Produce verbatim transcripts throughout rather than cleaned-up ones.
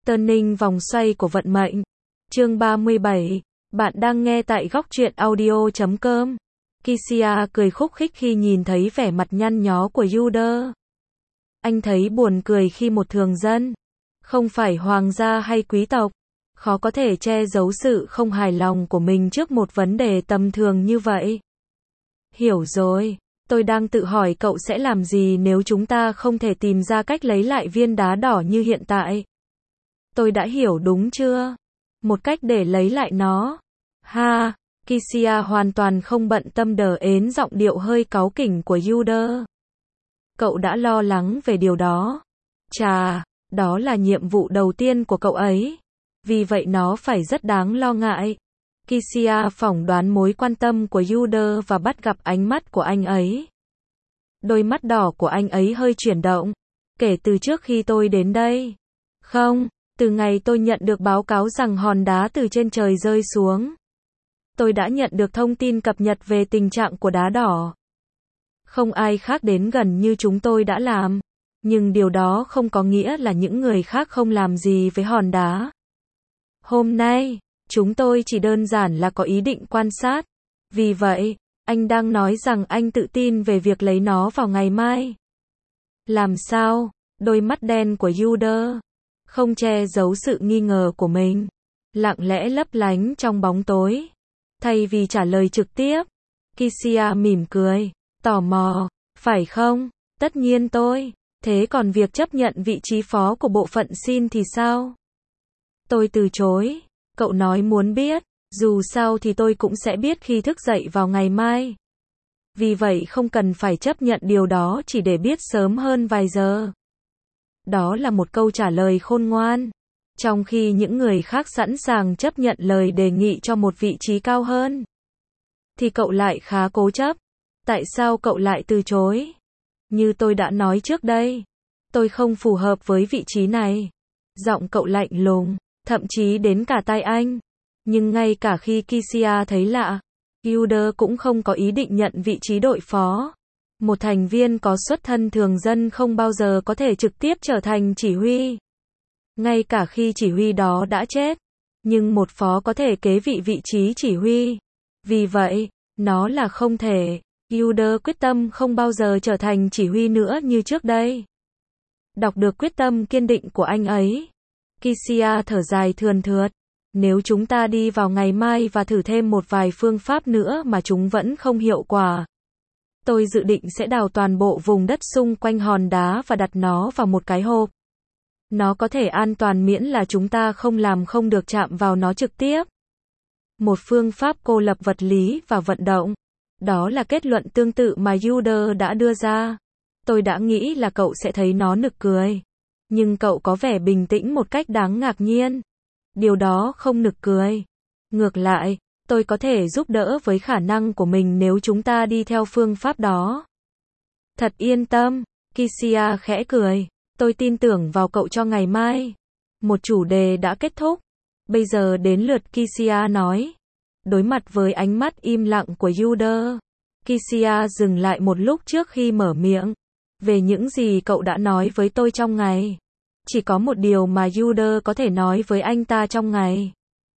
Turning vòng xoay của vận mệnh. Chương ba mươi bảy. Bạn đang nghe tại góc truyện audio chấm com. Kisia cười khúc khích khi nhìn thấy vẻ mặt nhăn nhó của Yude. Anh thấy buồn cười khi một thường dân, không phải hoàng gia hay quý tộc, khó có thể che giấu sự không hài lòng của mình trước một vấn đề tầm thường như vậy. Hiểu rồi, tôi đang tự hỏi cậu sẽ làm gì nếu chúng ta không thể tìm ra cách lấy lại viên đá đỏ như hiện tại. Tôi đã hiểu đúng chưa? Một cách để lấy lại nó. Ha, Kisia hoàn toàn không bận tâm đờ ến giọng điệu hơi cáu kỉnh của Yude. Cậu đã lo lắng về điều đó. Chà, đó là nhiệm vụ đầu tiên của cậu ấy. Vì vậy nó phải rất đáng lo ngại. Kisia phỏng đoán mối quan tâm của Yude và bắt gặp ánh mắt của anh ấy. Đôi mắt đỏ của anh ấy hơi chuyển động. Kể từ trước khi tôi đến đây. Không, từ ngày tôi nhận được báo cáo rằng hòn đá từ trên trời rơi xuống. Tôi đã nhận được thông tin cập nhật về tình trạng của đá đỏ. Không ai khác đến gần như chúng tôi đã làm. Nhưng điều đó không có nghĩa là những người khác không làm gì với hòn đá. Hôm nay, chúng tôi chỉ đơn giản là có ý định quan sát. Vì vậy, anh đang nói rằng anh tự tin về việc lấy nó vào ngày mai. Làm sao? Đôi mắt đen của Yude không che giấu sự nghi ngờ của mình, lặng lẽ lấp lánh trong bóng tối. Thay vì trả lời trực tiếp, Kisia mỉm cười, tò mò, phải không? Tất nhiên tôi. Thế còn việc chấp nhận vị trí phó của bộ phận xin thì sao? Tôi từ chối. Cậu nói muốn biết, dù sao thì tôi cũng sẽ biết khi thức dậy vào ngày mai. Vì vậy không cần phải chấp nhận điều đó chỉ để biết sớm hơn vài giờ. Đó là một câu trả lời khôn ngoan. Trong khi những người khác sẵn sàng chấp nhận lời đề nghị cho một vị trí cao hơn, thì cậu lại khá cố chấp. Tại sao cậu lại từ chối? Như tôi đã nói trước đây, tôi không phù hợp với vị trí này. Giọng cậu lạnh lùng, thậm chí đến cả tai anh. Nhưng ngay cả khi Kisia thấy lạ, Yude cũng không có ý định nhận vị trí đội phó. Một thành viên có xuất thân thường dân không bao giờ có thể trực tiếp trở thành chỉ huy. Ngay cả khi chỉ huy đó đã chết. Nhưng một phó có thể kế vị vị trí chỉ huy. Vì vậy, nó là không thể. Yude quyết tâm không bao giờ trở thành chỉ huy nữa như trước đây. Đọc được quyết tâm kiên định của anh ấy, Kisia thở dài thườn thượt. Nếu chúng ta đi vào ngày mai và thử thêm một vài phương pháp nữa mà chúng vẫn không hiệu quả, tôi dự định sẽ đào toàn bộ vùng đất xung quanh hòn đá và đặt nó vào một cái hộp. Nó có thể an toàn miễn là chúng ta không làm không được chạm vào nó trực tiếp. Một phương pháp cô lập vật lý và vận động. Đó là kết luận tương tự mà Yude đã đưa ra. Tôi đã nghĩ là cậu sẽ thấy nó nực cười. Nhưng cậu có vẻ bình tĩnh một cách đáng ngạc nhiên. Điều đó không nực cười. Ngược lại, tôi có thể giúp đỡ với khả năng của mình nếu chúng ta đi theo phương pháp đó. Thật yên tâm, Kisia khẽ cười. Tôi tin tưởng vào cậu cho ngày mai. Một chủ đề đã kết thúc. Bây giờ đến lượt Kisia nói. Đối mặt với ánh mắt im lặng của Yude, Kisia dừng lại một lúc trước khi mở miệng. Về những gì cậu đã nói với tôi trong ngày. Chỉ có một điều mà Yude có thể nói với anh ta trong ngày.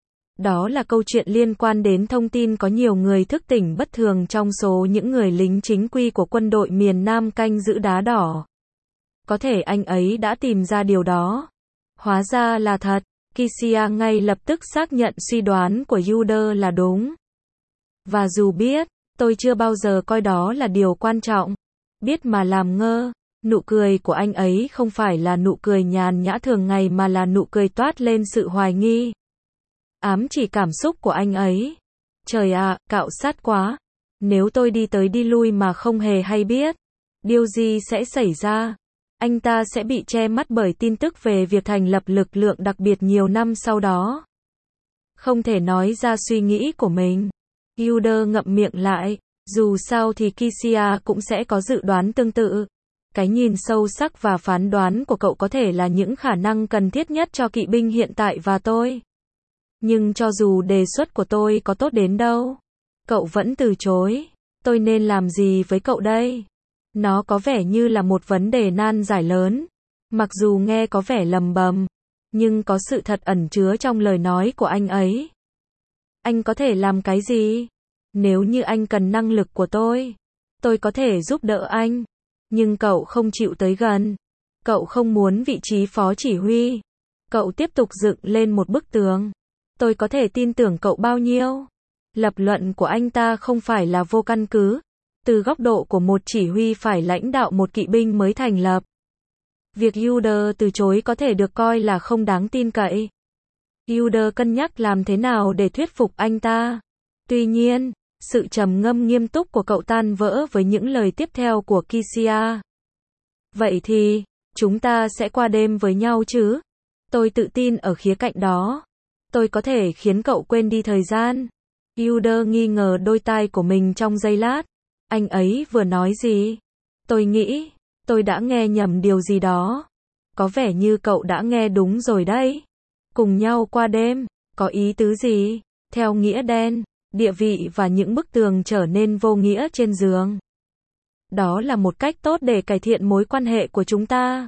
Đó là câu chuyện liên quan đến thông tin có nhiều người thức tỉnh bất thường trong số những người lính chính quy của quân đội miền Nam canh giữ đá đỏ. Có thể anh ấy đã tìm ra điều đó. Hóa ra là thật. Kisia ngay lập tức xác nhận suy đoán của Yude là đúng. Và dù biết, tôi chưa bao giờ coi đó là điều quan trọng. Biết mà làm ngơ. Nụ cười của anh ấy không phải là nụ cười nhàn nhã thường ngày mà là nụ cười toát lên sự hoài nghi. Ám chỉ cảm xúc của anh ấy. Trời ạ, cạo sát quá. Nếu tôi đi tới đi lui mà không hề hay biết, điều gì sẽ xảy ra? Anh ta sẽ bị che mắt bởi tin tức về việc thành lập lực lượng đặc biệt nhiều năm sau đó. Không thể nói ra suy nghĩ của mình. Yude ngậm miệng lại. Dù sao thì Kisia cũng sẽ có dự đoán tương tự. Cái nhìn sâu sắc và phán đoán của cậu có thể là những khả năng cần thiết nhất cho kỵ binh hiện tại và tôi. Nhưng cho dù đề xuất của tôi có tốt đến đâu, cậu vẫn từ chối. Tôi nên làm gì với cậu đây? Nó có vẻ như là một vấn đề nan giải lớn. Mặc dù nghe có vẻ lầm bầm, Nhưng có sự thật ẩn chứa trong lời nói của anh ấy. Anh có thể làm cái gì? Nếu như anh cần năng lực của tôi, tôi có thể giúp đỡ anh. Nhưng cậu không chịu tới gần. Cậu không muốn vị trí phó chỉ huy. Cậu tiếp tục dựng lên một bức tường. Tôi có thể tin tưởng cậu bao nhiêu? Lập luận của anh ta không phải là vô căn cứ. Từ góc độ của một chỉ huy phải lãnh đạo một kỵ binh mới thành lập. Việc Yuder từ chối có thể được coi là không đáng tin cậy. Yuder cân nhắc làm thế nào để thuyết phục anh ta. Tuy nhiên, sự trầm ngâm nghiêm túc của cậu tan vỡ với những lời tiếp theo của Kisia. Vậy thì, chúng ta sẽ qua đêm với nhau chứ? Tôi tự tin ở khía cạnh đó. Tôi có thể khiến cậu quên đi thời gian. Yuder nghi ngờ đôi tai của mình trong giây lát. Anh ấy vừa nói gì? Tôi nghĩ, tôi đã nghe nhầm điều gì đó. Có vẻ như cậu đã nghe đúng rồi đấy. Cùng nhau qua đêm, có ý tứ gì? Theo nghĩa đen, địa vị và những bức tường trở nên vô nghĩa trên giường. Đó là một cách tốt để cải thiện mối quan hệ của chúng ta.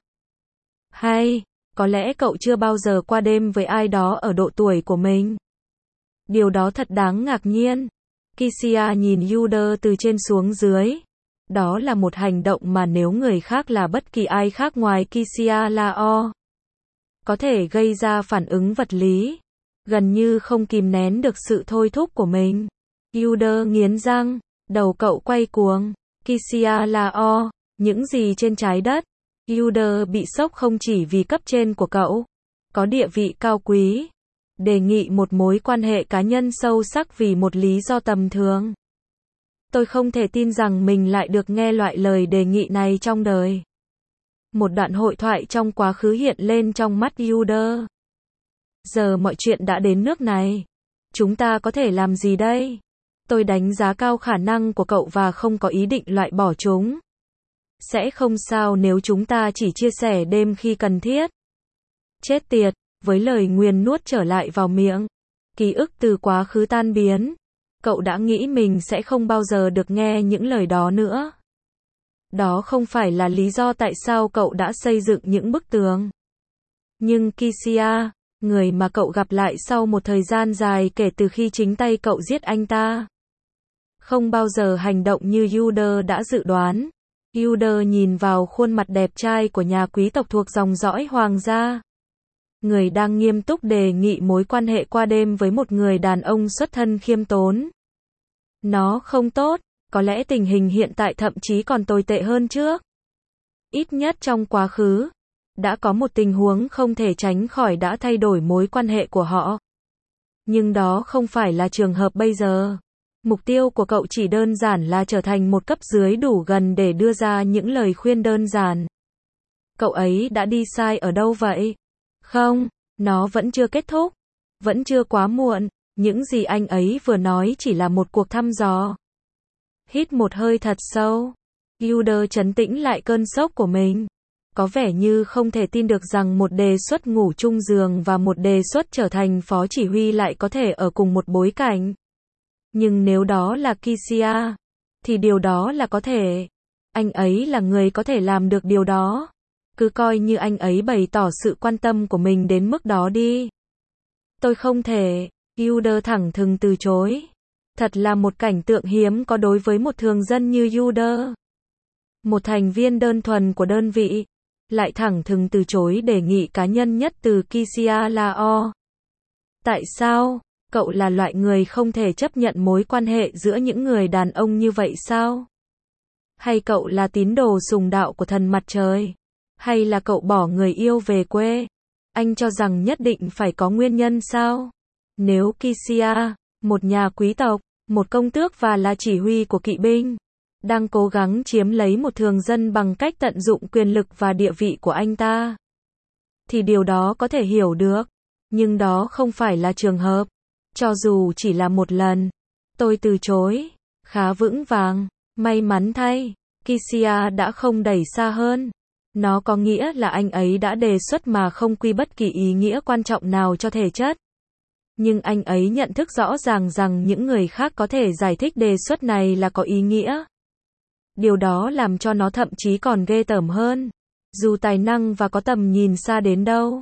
Hay, có lẽ cậu chưa bao giờ qua đêm với ai đó ở độ tuổi của mình. Điều đó thật đáng ngạc nhiên. Kisia nhìn Yuder từ trên xuống dưới. Đó là một hành động mà nếu người khác là bất kỳ ai khác ngoài Kisia Lao, có thể gây ra phản ứng vật lý. Gần như không kìm nén được sự thôi thúc của mình. Yuder nghiến răng, đầu cậu quay cuồng. Kisia Lao, những gì trên trái đất? Yuder bị sốc không chỉ vì cấp trên của cậu có địa vị cao quý, đề nghị một mối quan hệ cá nhân sâu sắc vì một lý do tầm thường. Tôi không thể tin rằng mình lại được nghe loại lời đề nghị này trong đời. Một đoạn hội thoại trong quá khứ hiện lên trong mắt Yuder. Giờ mọi chuyện đã đến nước này. Chúng ta có thể làm gì đây? Tôi đánh giá cao khả năng của cậu và không có ý định loại bỏ chúng. Sẽ không sao nếu chúng ta chỉ chia sẻ đêm khi cần thiết. Chết tiệt, với lời nguyền nuốt trở lại vào miệng. Ký ức từ quá khứ tan biến. Cậu đã nghĩ mình sẽ không bao giờ được nghe những lời đó nữa. Đó không phải là lý do tại sao cậu đã xây dựng những bức tường. Nhưng Kisia, người mà cậu gặp lại sau một thời gian dài kể từ khi chính tay cậu giết anh ta, không bao giờ hành động như Yuder đã dự đoán. Yuder nhìn vào khuôn mặt đẹp trai của nhà quý tộc thuộc dòng dõi hoàng gia. Người đang nghiêm túc đề nghị mối quan hệ qua đêm với một người đàn ông xuất thân khiêm tốn. Nó không tốt, có lẽ tình hình hiện tại thậm chí còn tồi tệ hơn trước. Ít nhất trong quá khứ, đã có một tình huống không thể tránh khỏi đã thay đổi mối quan hệ của họ. Nhưng đó không phải là trường hợp bây giờ. Mục tiêu của cậu chỉ đơn giản là trở thành một cấp dưới đủ gần để đưa ra những lời khuyên đơn giản. Cậu ấy đã đi sai ở đâu vậy? Không, nó vẫn chưa kết thúc. Vẫn chưa quá muộn. Những gì anh ấy vừa nói chỉ là một cuộc thăm dò. Hít một hơi thật sâu. Yuder trấn tĩnh lại cơn sốc của mình. Có vẻ như không thể tin được rằng một đề xuất ngủ chung giường và một đề xuất trở thành phó chỉ huy lại có thể ở cùng một bối cảnh. Nhưng nếu đó là Kisia, thì điều đó là có thể. Anh ấy là người có thể làm được điều đó. Cứ coi như anh ấy bày tỏ sự quan tâm của mình đến mức đó đi. Tôi không thể. Yuder thẳng thừng từ chối. Thật là một cảnh tượng hiếm có đối với một thường dân như Yuder. Một thành viên đơn thuần của đơn vị, lại thẳng thừng từ chối đề nghị cá nhân nhất từ Kisia Lao. Tại sao? Cậu là loại người không thể chấp nhận mối quan hệ giữa những người đàn ông như vậy sao? Hay cậu là tín đồ sùng đạo của thần mặt trời? Hay là cậu bỏ người yêu về quê? Anh cho rằng nhất định phải có nguyên nhân sao? Nếu Kisia, một nhà quý tộc, một công tước và là chỉ huy của kỵ binh, đang cố gắng chiếm lấy một thường dân bằng cách tận dụng quyền lực và địa vị của anh ta, thì điều đó có thể hiểu được. Nhưng đó không phải là trường hợp. Cho dù chỉ là một lần, tôi từ chối. Khá vững vàng. May mắn thay, Kisia đã không đẩy xa hơn. Nó có nghĩa là anh ấy đã đề xuất mà không quy bất kỳ ý nghĩa quan trọng nào cho thể chất. Nhưng anh ấy nhận thức rõ ràng rằng những người khác có thể giải thích đề xuất này là có ý nghĩa. Điều đó làm cho nó thậm chí còn ghê tởm hơn. Dù tài năng và có tầm nhìn xa đến đâu,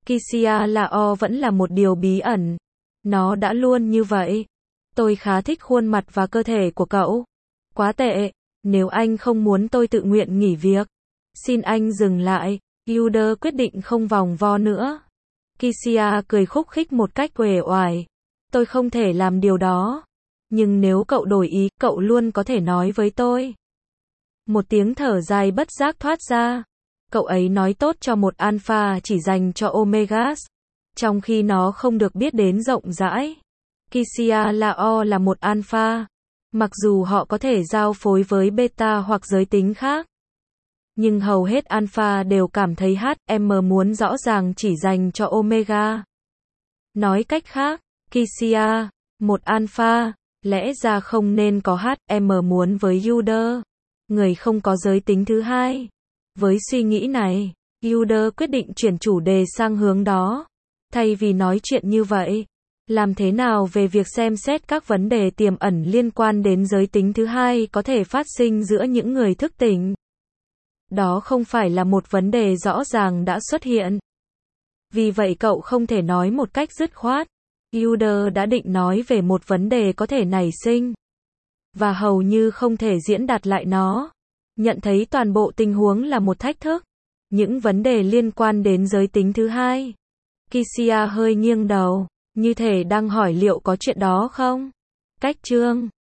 Kisia Lao vẫn là một điều bí ẩn. Nó đã luôn như vậy. Tôi khá thích khuôn mặt và cơ thể của cậu. Quá tệ. Nếu anh không muốn tôi tự nguyện nghỉ việc, xin anh dừng lại. Yude quyết định không vòng vo nữa. Kisia cười khúc khích một cách uể oải. Tôi không thể làm điều đó. Nhưng nếu cậu đổi ý, cậu luôn có thể nói với tôi. Một tiếng thở dài bất giác thoát ra. Cậu ấy nói tốt cho một alpha chỉ dành cho omegas, trong khi nó không được biết đến rộng rãi. Kisia Lao là một alpha, mặc dù họ có thể giao phối với beta hoặc giới tính khác. Nhưng hầu hết alpha đều cảm thấy hát em muốn rõ ràng chỉ dành cho omega. Nói cách khác, Kisia, một alpha, lẽ ra không nên có hát em muốn với Yude, người không có giới tính thứ hai. Với suy nghĩ này, Yude quyết định chuyển chủ đề sang hướng đó. Thay vì nói chuyện như vậy, làm thế nào về việc xem xét các vấn đề tiềm ẩn liên quan đến giới tính thứ hai có thể phát sinh giữa những người thức tỉnh? Đó không phải là một vấn đề rõ ràng đã xuất hiện. Vì vậy cậu không thể nói một cách dứt khoát. Yude đã định nói về một vấn đề có thể nảy sinh, và hầu như không thể diễn đạt lại nó. Nhận thấy toàn bộ tình huống là một thách thức. Những vấn đề liên quan đến giới tính thứ hai. Kisia hơi nghiêng đầu, như thể đang hỏi liệu có chuyện đó không? Cách chương